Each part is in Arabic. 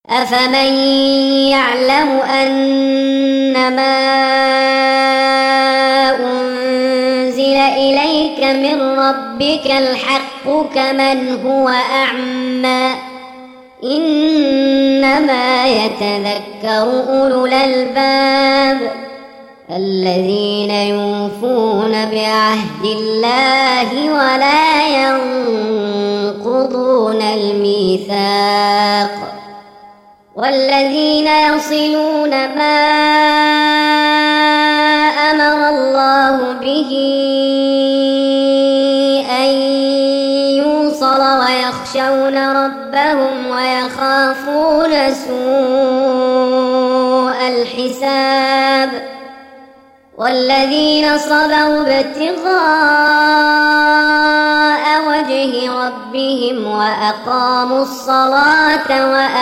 أفمن يعلم أنما أنزل إليك من ربك الحق كمن هو أعمى إنما يتذكر أولو الألباب الذين يوفون بعهد الله ولا ينقضون الميثاق والذين يصلون ما أمر الله به أن يوصل ويخشون ربهم ويخافون سوء الحساب والذين صبروا ابتغاء وجه ربهم وأقاموا الصلاة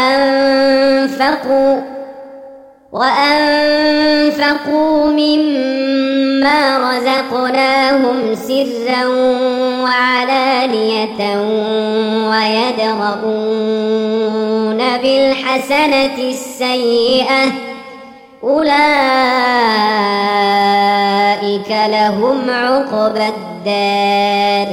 وأنفقوا مما رزقناهم سرا وعلانية ويدرؤون بالحسنة السيئة أولئك لهم عقبى الدار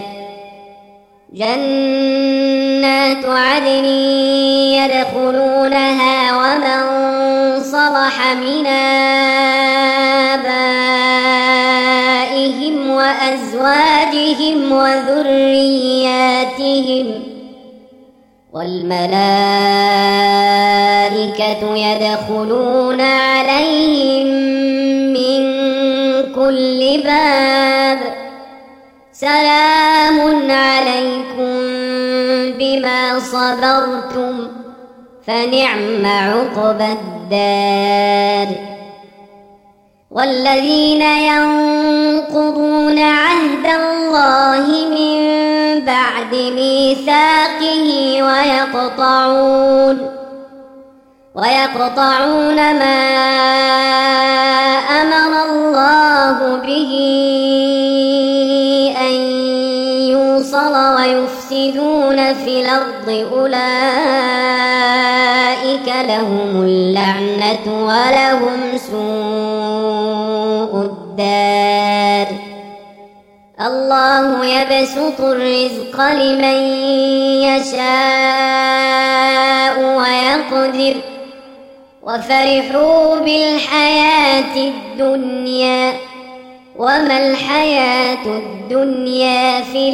جنات عدن يدخلونها ومن صلح من آبائهم وأزواجهم وذرياتهم والملائكة يدخلون عليهم من كل باب سلام عليكم بما صبرتم فنعم عقبى الدار والذين ينقضون عهد الله من بعد ميثاقه ويقطعون ما أمر الله به أن يوصل ويفسدون في الأرض أولئك لهم اللعنة ولهم سوء الدار الله يبسط الرزق لمن يشاء ويقدر وفرحوا بالحياة الدنيا وما الحياة الدنيا في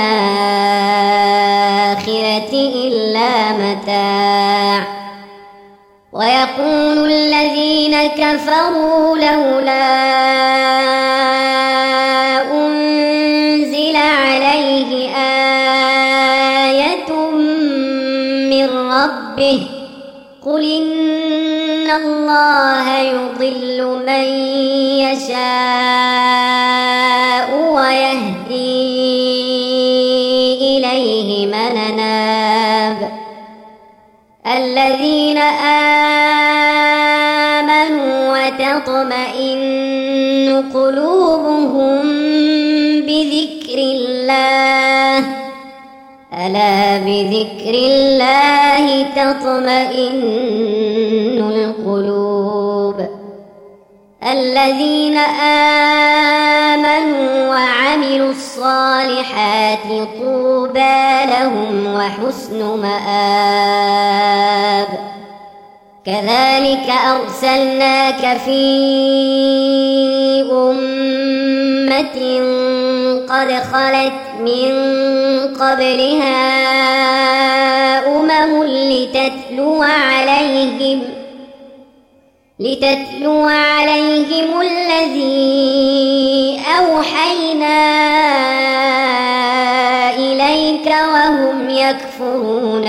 الآخرة إلا متاع ويقول الذين كفروا لولا أنزل عليه آية من ربه قل إن الله يضل من يشاء ويهدي إليه من أناب الذين آمنوا وتطمئن قلوبهم بذكر الله ألا بذكر الله تطمئن القلوب الذين آمنوا وعملوا الصالحات طوبى لهم وحسن مآب كذلك أرسلناك في أمة قد خلت من قبلها أمم لتتلو عليهم الذي أوحينا إليك وهم يكفرون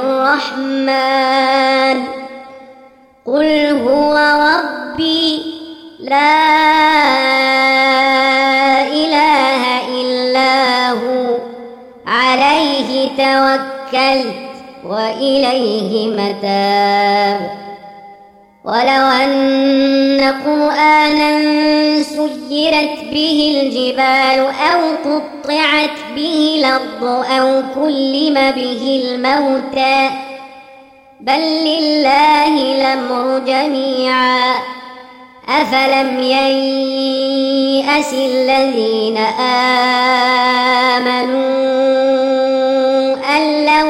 بالرحمن قل هو ربي لا إله إلا هو عليه توكلت وإليه متاب ولو أن قرآنا سيرت به الجبال أو قطعت به الأرض أو كلم به الموتى بل لله الأمر جميعا أفلم ييأس الذين آمنوا أن لو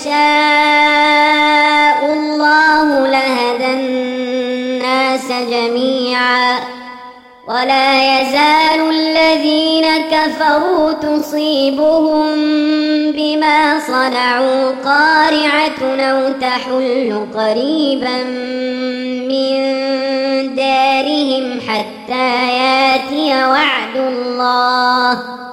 يشاء الله لهدى الناس جميعا ولا يزال الذين كفروا تصيبهم بما صنعوا قارعة أو تحل قريبا من دارهم حتى ياتي وعد الله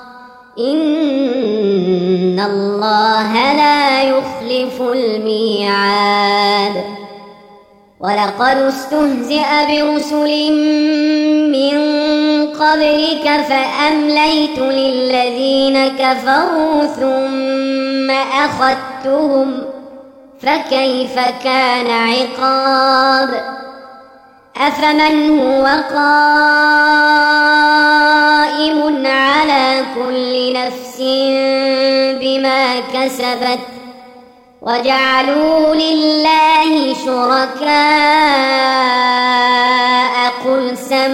إن الله لا يخلف الميعاد ولقد استهزئ برسل من قبلك فأمليت للذين كفروا ثم أخذتهم فكيف كان عقاب أفمن هو قائم على كل نفس بما كسبت وجعلوا لله شركاء قل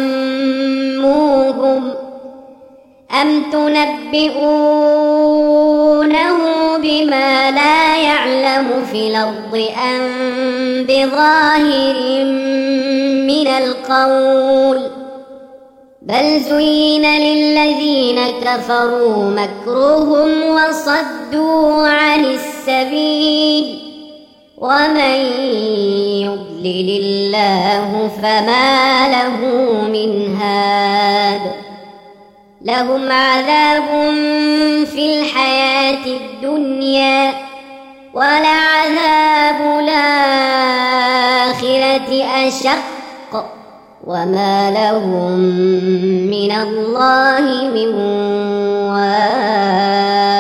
سموهم أم تنبئونه بما لا يعلم في الأرض أم بظاهر من القول بل زين للذين كفروا مكرهم وصدوا عن السبيل ومن يضلل الله فما له من هاد لهم عذاب في الحياة الدنيا ولعذاب الآخرة أشق وما لهم من الله من واق